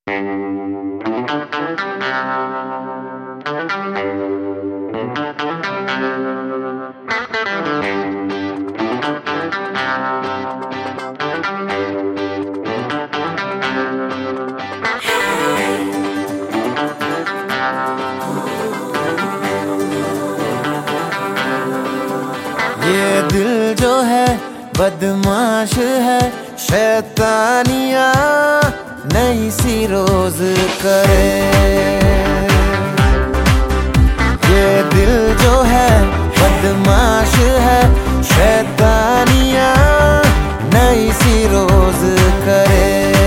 ये दिल जो है बदमाश है, शैतानियाँ नई सी रोज करे। ये दिल जो है बदमाश है, शैतानियाँ नई सी रोज करे।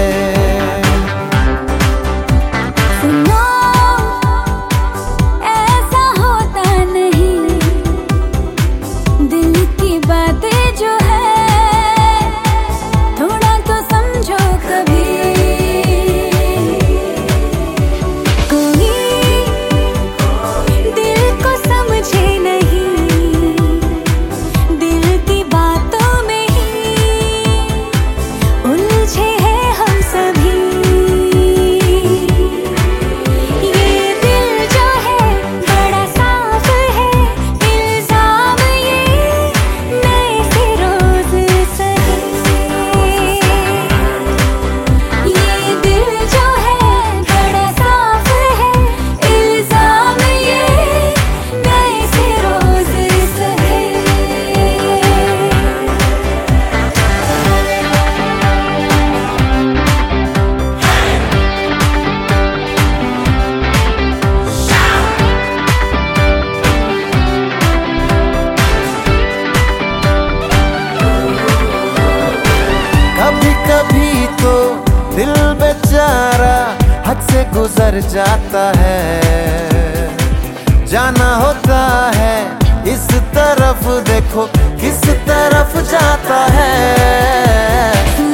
कभी तो दिल बेचारा हद से गुजर जाता है। जाना होता है इस तरफ, देखो किस तरफ जाता है।